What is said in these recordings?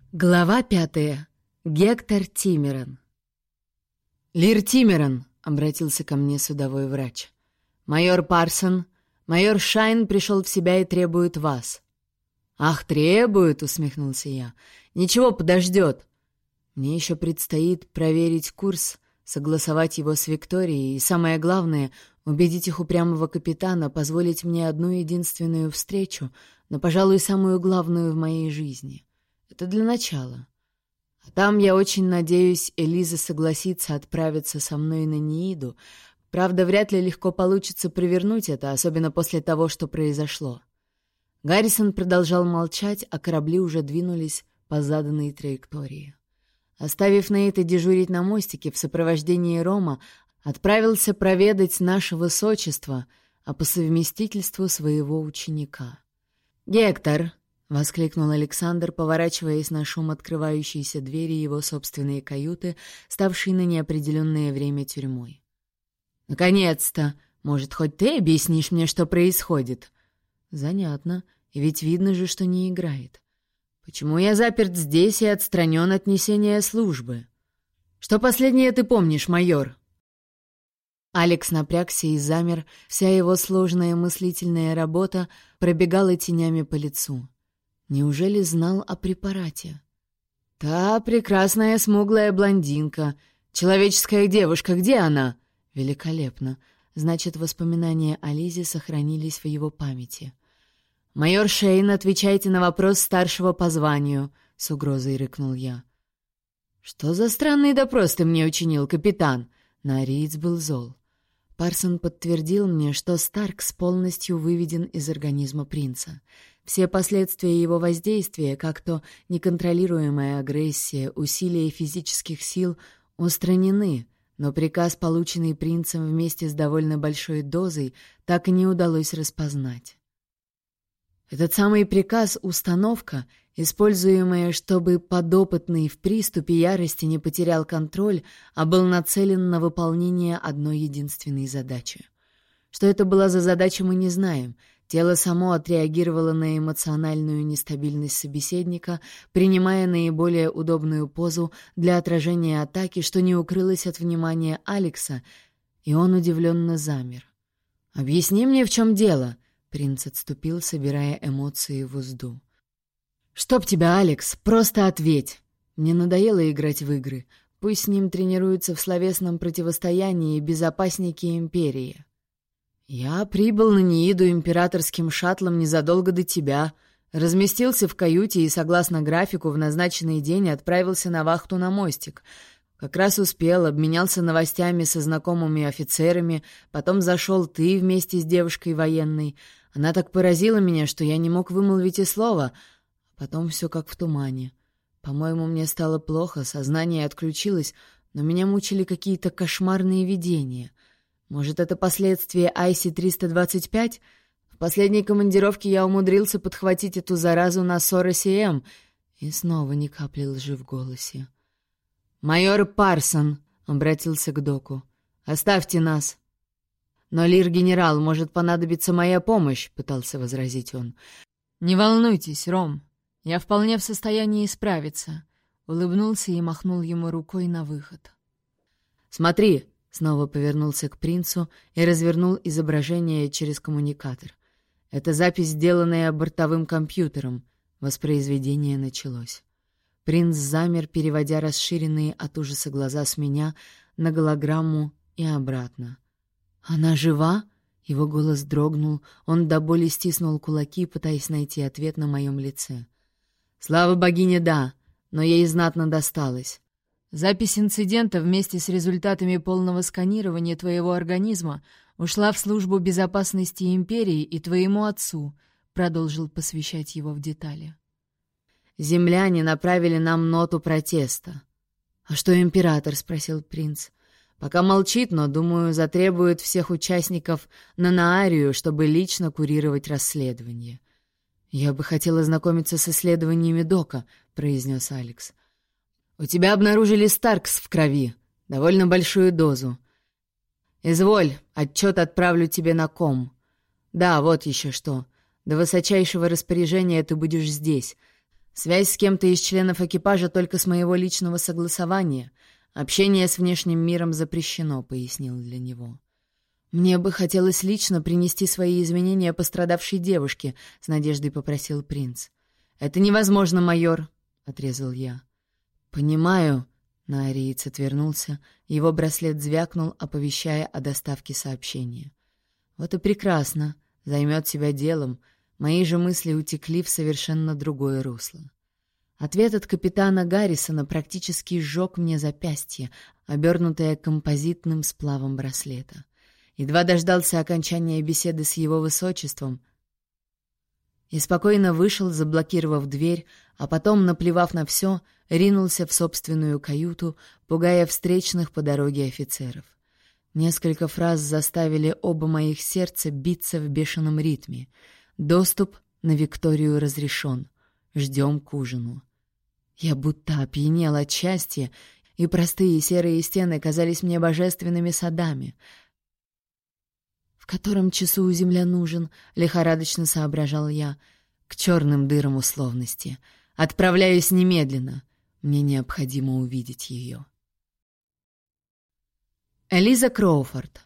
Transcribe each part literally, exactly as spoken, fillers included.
Глава пятая. Гектор Тиммерон. «Лир Тиммерон», — обратился ко мне судовой врач. «Майор Парсон, майор Шайн пришел в себя и требует вас». «Ах, требует», — усмехнулся я. «Ничего, подождет. Мне еще предстоит проверить курс, согласовать его с Викторией и, самое главное, убедить их упрямого капитана позволить мне одну единственную встречу, но, пожалуй, самую главную в моей жизни. Это для начала. А там, я очень надеюсь, Элиза согласится отправиться со мной на Неиду. Правда, вряд ли легко получится провернуть это, особенно после того, что произошло». Гаррисон продолжал молчать, а корабли уже двинулись по заданной траектории. Оставив Нейта дежурить на мостике в сопровождении Рома, отправился проведать наше высочество, а по совместительству своего ученика. «Гектор!» — воскликнул Александр, поворачиваясь на шум открывающейся двери его собственной каюты, ставшей на неопределенное время тюрьмой. «Наконец-то! Может, хоть ты объяснишь мне, что происходит?» «Занятно, и ведь видно же, что не играет. Почему я заперт здесь и отстранен от несения службы? Что последнее ты помнишь, майор?» Алекс напрягся и замер, вся его сложная мыслительная работа пробегала тенями по лицу. Неужели знал о препарате? «Та прекрасная смуглая блондинка, человеческая девушка, где она?» «Великолепно. Значит, воспоминания о Лизе сохранились в его памяти». «Майор Шейн, отвечайте на вопрос старшего по званию», — с угрозой рыкнул я. «Что за странный допрос ты мне учинил, капитан?» Нариец был зол. Парсон подтвердил мне, что Старкс полностью выведен из организма принца. Все последствия его воздействия, как то неконтролируемая агрессия, усилие физических сил, устранены, но приказ, полученный принцем вместе с довольно большой дозой, так и не удалось распознать. Этот самый приказ — установка, используемая, чтобы подопытный в приступе ярости не потерял контроль, а был нацелен на выполнение одной единственной задачи. Что это была за задача, мы не знаем. Тело само отреагировало на эмоциональную нестабильность собеседника, принимая наиболее удобную позу для отражения атаки, что не укрылось от внимания Алекса, и он удивленно замер. «Объясни мне, в чем дело?» Принц отступил, собирая эмоции в узду. «Чтоб тебя, Алекс, просто ответь! Мне надоело играть в игры. Пусть с ним тренируются в словесном противостоянии безопасники Империи. Я прибыл на Неиду императорским шаттлом незадолго до тебя, разместился в каюте и, согласно графику, в назначенный день отправился на вахту на мостик. Как раз успел, обменялся новостями со знакомыми офицерами, потом зашел ты вместе с девушкой военной. Она так поразила меня, что я не мог вымолвить и слова. Потом все как в тумане. По-моему, мне стало плохо, сознание отключилось, но меня мучили какие-то кошмарные видения. Может, это последствия ай си триста двадцать пять? В последней командировке я умудрился подхватить эту заразу на Соросе М. И снова ни капли лжи в голосе. «Майор Парсон», — обратился к доку, — «оставьте нас». «Но, лир-генерал, может понадобиться моя помощь», — пытался возразить он. «Не волнуйтесь, Ром, я вполне в состоянии справиться», — улыбнулся и махнул ему рукой на выход. «Смотри», — снова повернулся к принцу и развернул изображение через коммуникатор. «Это запись, сделанная бортовым компьютером». Воспроизведение началось. Принц замер, переводя расширенные от ужаса глаза с меня на голограмму и обратно. «Она жива?» Его голос дрогнул, он до боли стиснул кулаки, пытаясь найти ответ на моем лице. «Слава богине, да, но ей знатно досталось. Запись инцидента вместе с результатами полного сканирования твоего организма ушла в службу безопасности Империи и твоему отцу», — продолжил посвящать его в детали. «Земляне направили нам ноту протеста». «А что император?» — спросил принц. «Пока молчит, но, думаю, затребует всех участников на Наарию, чтобы лично курировать расследование». «Я бы хотел ознакомиться с исследованиями Дока», — произнес Алекс. «У тебя обнаружили Старкс в крови, довольно большую дозу. Изволь, отчет отправлю тебе на ком. Да, вот еще что. До высочайшего распоряжения ты будешь здесь. Связь с кем-то из членов экипажа только с моего личного согласования. Общение с внешним миром запрещено», — пояснил для него. «Мне бы хотелось лично принести свои извинения пострадавшей девушке», — с надеждой попросил принц. «Это невозможно, майор», — отрезал я. «Понимаю», — наариец отвернулся, его браслет звякнул, оповещая о доставке сообщения. «Вот и прекрасно, займет себя делом». Мои же мысли утекли в совершенно другое русло. Ответ от капитана Гаррисона практически сжег мне запястье, обернутое композитным сплавом браслета. Едва дождался окончания беседы с его высочеством и спокойно вышел, заблокировав дверь, а потом, наплевав на все, ринулся в собственную каюту, пугая встречных по дороге офицеров. Несколько фраз заставили оба моих сердца биться в бешеном ритме. Доступ на Викторию разрешен. Ждем к ужину. Я будто опьянел от счастья, и простые серые стены казались мне божественными садами. «В котором часу земля нужен?» — лихорадочно соображал я. «К черным дырам условности. Отправляюсь немедленно. Мне необходимо увидеть ее». Элиза Кроуфорд.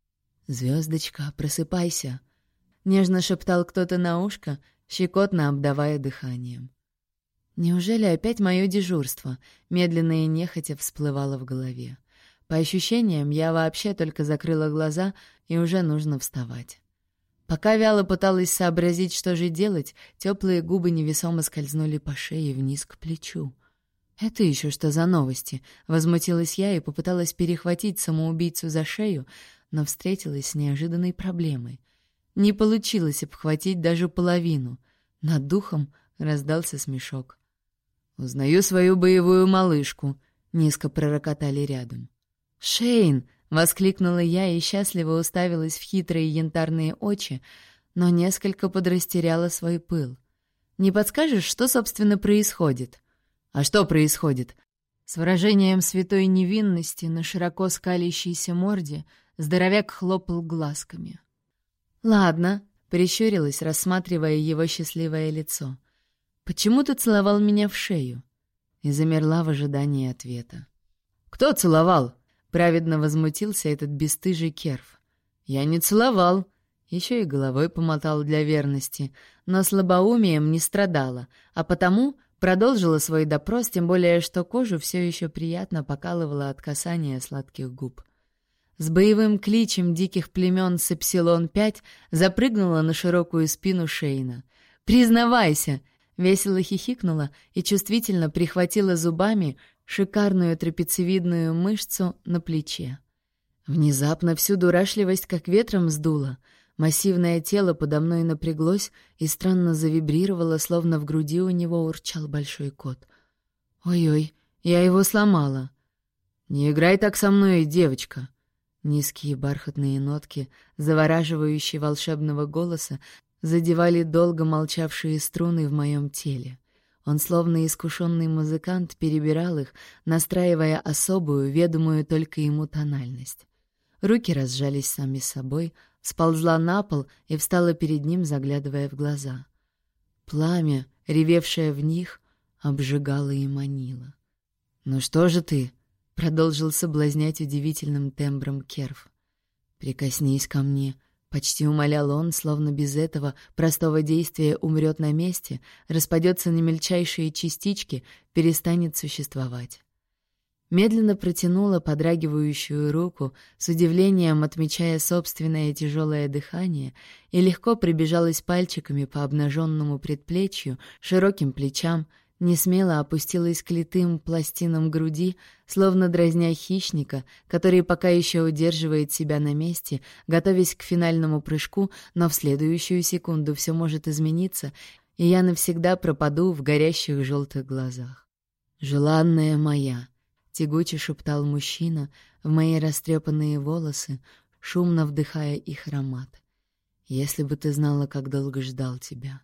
«Звездочка, просыпайся», — нежно шептал кто-то на ушко, щекотно обдавая дыханием. Неужели опять мое дежурство? Медленно и нехотя всплывало в голове. По ощущениям, я вообще только закрыла глаза, и уже нужно вставать. Пока вяло пыталась сообразить, что же делать, теплые губы невесомо скользнули по шее вниз к плечу. «Это еще что за новости?» — возмутилась я и попыталась перехватить самоубийцу за шею, но встретилась с неожиданной проблемой. Не получилось обхватить даже половину. Над духом раздался смешок. «Узнаю свою боевую малышку», — низко пророкотали рядом. «Шейн!» — воскликнула я и счастливо уставилась в хитрые янтарные очи, но несколько подрастеряла свой пыл. «Не подскажешь, что, собственно, происходит?» «А что происходит?» С выражением святой невинности на широко скалящейся морде здоровяк хлопал глазками. «Ладно», — прищурилась, рассматривая его счастливое лицо. «Почему ты целовал меня в шею?» И замерла в ожидании ответа. «Кто целовал?» — праведно возмутился этот бесстыжий керф. «Я не целовал». Еще и головой помотал для верности, но слабоумием не страдала, а потому продолжила свой допрос, тем более что кожу все еще приятно покалывала от касания сладких губ. С боевым кличем диких племен с Эпсилон пять запрыгнула на широкую спину Шейна. «Признавайся!» — весело хихикнула и чувствительно прихватила зубами шикарную трапециевидную мышцу на плече. Внезапно всю дурашливость как ветром сдуло. Массивное тело подо мной напряглось и странно завибрировало, словно в груди у него урчал большой кот. «Ой-ой, я его сломала!» «Не играй так со мной, девочка!» Низкие бархатные нотки, завораживающие волшебного голоса, задевали долго молчавшие струны в моем теле. Он, словно искушенный музыкант, перебирал их, настраивая особую, ведомую только ему тональность. Руки разжались сами собой, сползла на пол и встала перед ним, заглядывая в глаза. Пламя, ревевшее в них, обжигало и манило. «Ну что же ты?» — продолжил соблазнять удивительным тембром керф. «Прикоснись ко мне», — почти умолял он, словно без этого простого действия умрет на месте, распадется на мельчайшие частички, перестанет существовать. Медленно протянула подрагивающую руку, с удивлением отмечая собственное тяжелое дыхание, и легко пробежалась пальчиками по обнаженному предплечью, широким плечам, несмело опустилась к литым пластинам груди, словно дразня хищника, который пока еще удерживает себя на месте, готовясь к финальному прыжку, но в следующую секунду все может измениться, и я навсегда пропаду в горящих желтых глазах. «Желанная моя!» — тягуче шептал мужчина в мои растрепанные волосы, шумно вдыхая их аромат. «Если бы ты знала, как долго ждал тебя».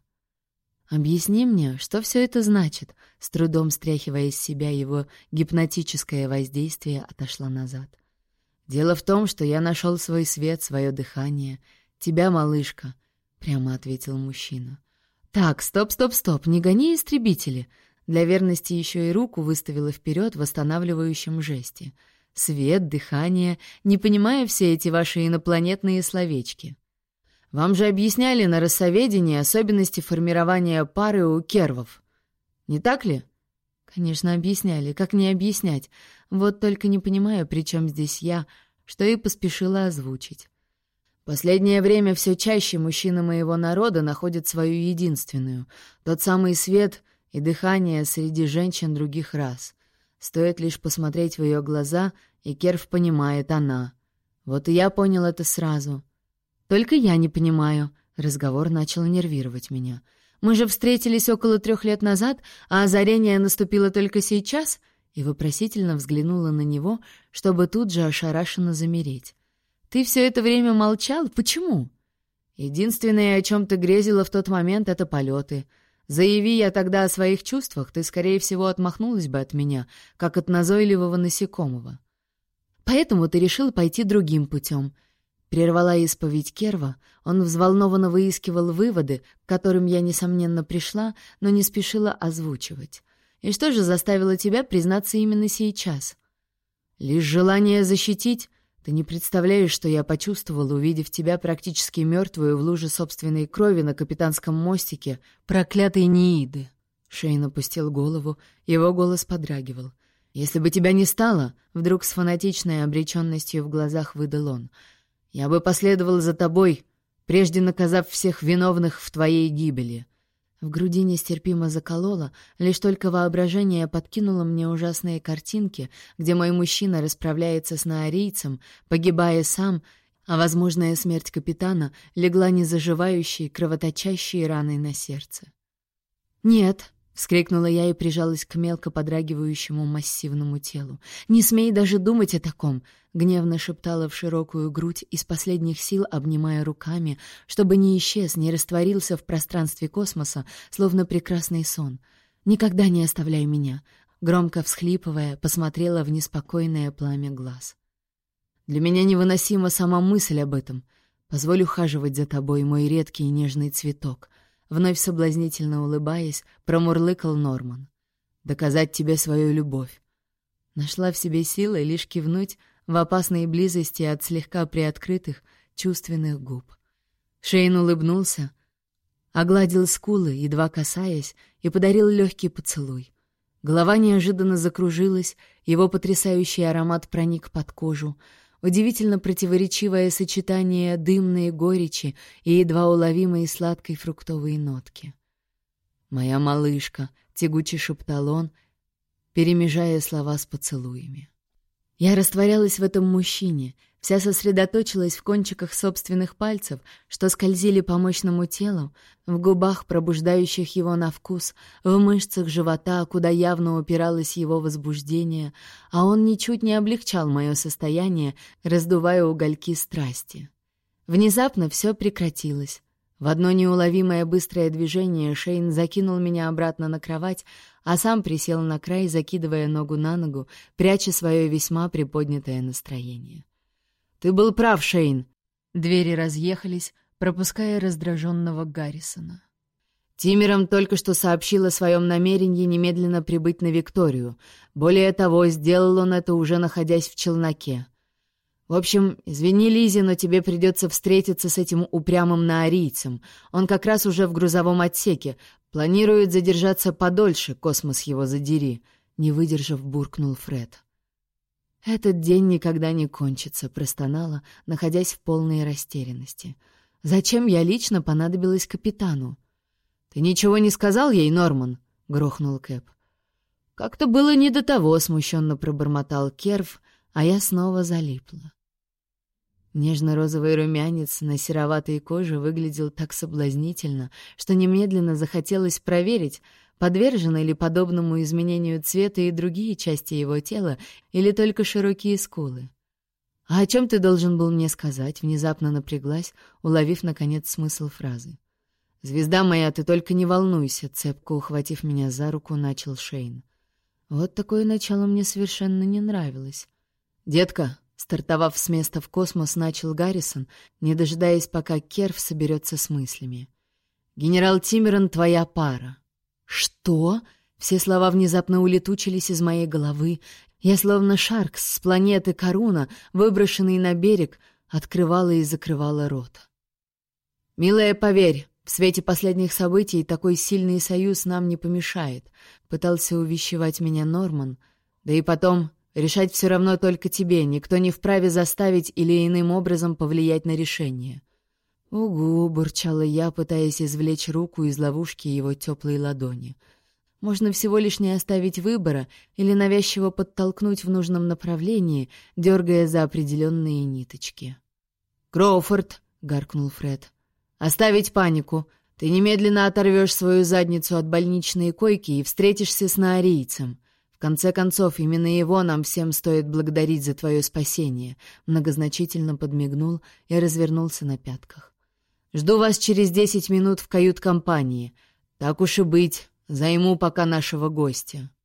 «Объясни мне, что все это значит?» С трудом стряхивая из себя его гипнотическое воздействие, отошла назад. «Дело в том, что я нашел свой свет, свое дыхание. Тебя, малышка», — прямо ответил мужчина. «Так, стоп, стоп, стоп, не гони истребители!» Для верности еще и руку выставила вперед в восстанавливающем жесте. «Свет, дыхание, не понимаю все эти ваши инопланетные словечки. Вам же объясняли на рассоведении особенности формирования пары у кервов. Не так ли?» «Конечно, объясняли. Как не объяснять? Вот только не понимаю, при чем здесь я, что и поспешила озвучить. Последнее время все чаще мужчины моего народа находят свою единственную, тот самый свет и дыхание среди женщин других рас. Стоит лишь посмотреть в ее глаза, и керв понимает она. Вот и я понял это сразу. Только я не понимаю. Разговор начал нервировать меня. Мы же встретились около трех лет назад, а озарение наступило только сейчас, и вопросительно взглянула на него, чтобы тут же ошарашенно замереть. «Ты все это время молчал? Почему?» «Единственное, о чем ты грезила в тот момент, — это полеты. Заяви я тогда о своих чувствах, ты, скорее всего, отмахнулась бы от меня, как от назойливого насекомого. Поэтому ты решил пойти другим путем». Прервала исповедь Керва, он взволнованно выискивал выводы, к которым я, несомненно, пришла, но не спешила озвучивать. «И что же заставило тебя признаться именно сейчас?» «Лишь желание защитить. Ты не представляешь, что я почувствовал, увидев тебя практически мертвую в луже собственной крови на капитанском мостике проклятой Неиды». Шейн опустил голову, его голос подрагивал. «Если бы тебя не стало», — вдруг с фанатичной обреченностью в глазах выдал он, — «я бы последовал за тобой, прежде наказав всех виновных в твоей гибели». В груди нестерпимо закололо, лишь только воображение подкинуло мне ужасные картинки, где мой мужчина расправляется с наорийцем, погибая сам, а возможная смерть капитана легла незаживающей, кровоточащей раной на сердце. «Нет», — вскрикнула я и прижалась к мелко подрагивающему массивному телу. «Не смей даже думать о таком!» — гневно шептала в широкую грудь, из последних сил обнимая руками, чтобы не исчез, не растворился в пространстве космоса, словно прекрасный сон. «Никогда не оставляй меня!» — громко всхлипывая, посмотрела в неспокойное пламя глаз. «Для меня невыносима сама мысль об этом. Позволь ухаживать за тобой, мой редкий и нежный цветок». Вновь соблазнительно улыбаясь, промурлыкал Норман. «Доказать тебе свою любовь». Нашла в себе силы лишь кивнуть в опасной близости от слегка приоткрытых чувственных губ. Шейн улыбнулся, огладил скулы, едва касаясь, и подарил легкий поцелуй. Голова неожиданно закружилась, его потрясающий аромат проник под кожу, удивительно противоречивое сочетание дымной горечи и едва уловимой сладкой фруктовой нотки. «Моя малышка», — тягуче шептал он, перемежая слова с поцелуями. Я растворялась в этом мужчине, вся сосредоточилась в кончиках собственных пальцев, что скользили по мощному телу, в губах, пробуждающих его на вкус, в мышцах живота, куда явно упиралось его возбуждение, а он ничуть не облегчал мое состояние, раздувая угольки страсти. Внезапно все прекратилось. В одно неуловимое быстрое движение Шейн закинул меня обратно на кровать, а сам присел на край, закидывая ногу на ногу, пряча свое весьма приподнятое настроение. «Ты был прав, Шейн!» Двери разъехались, пропуская раздраженного Гаррисона. «Тимером только что сообщил о своем намерении немедленно прибыть на Викторию. Более того, сделал он это, уже находясь в челноке. В общем, извини, Лизи, но тебе придется встретиться с этим упрямым наорийцем. Он как раз уже в грузовом отсеке. Планирует задержаться подольше, космос его задери», — не выдержав, буркнул Фред. «Этот день никогда не кончится», — простонала, находясь в полной растерянности. «Зачем я лично понадобилась капитану?» «Ты ничего не сказал ей, Норман?» — грохнул Кэп. «Как-то было не до того», — смущенно пробормотал Керв, а я снова залипла. Нежно-розовый румянец на сероватой коже выглядел так соблазнительно, что немедленно захотелось проверить, подвержены ли подобному изменению цвета и другие части его тела, или только широкие скулы. «А о чем ты должен был мне сказать?» — внезапно напряглась, уловив, наконец, смысл фразы. «Звезда моя, ты только не волнуйся», — цепко ухватив меня за руку, начал Шейн. Вот такое начало мне совершенно не нравилось. «Детка», — стартовав с места в космос, начал Гаррисон, не дожидаясь, пока Керв соберется с мыслями. Генерал Тимеран — твоя пара». «Что?» Все слова внезапно улетучились из моей головы. Я, словно Шаркс с планеты Каруна, выброшенный на берег, открывала и закрывала рот. «Милая, поверь, в свете последних событий такой сильный союз нам не помешает», — пытался увещевать меня Норман. «Да и потом, решать все равно только тебе, никто не вправе заставить или иным образом повлиять на решение». «Угу», — бурчала я, пытаясь извлечь руку из ловушки его теплой ладони. «Можно всего лишь не оставить выбора или навязчиво подтолкнуть в нужном направлении, дергая за определенные ниточки». «Кроуфорд», — гаркнул Фред, — «оставить панику. Ты немедленно оторвешь свою задницу от больничной койки и встретишься с наорийцем. В конце концов, именно его нам всем стоит благодарить за твое спасение», — многозначительно подмигнул и развернулся на пятках. «Жду вас через десять минут в кают-компании. Так уж и быть, займу пока нашего гостя».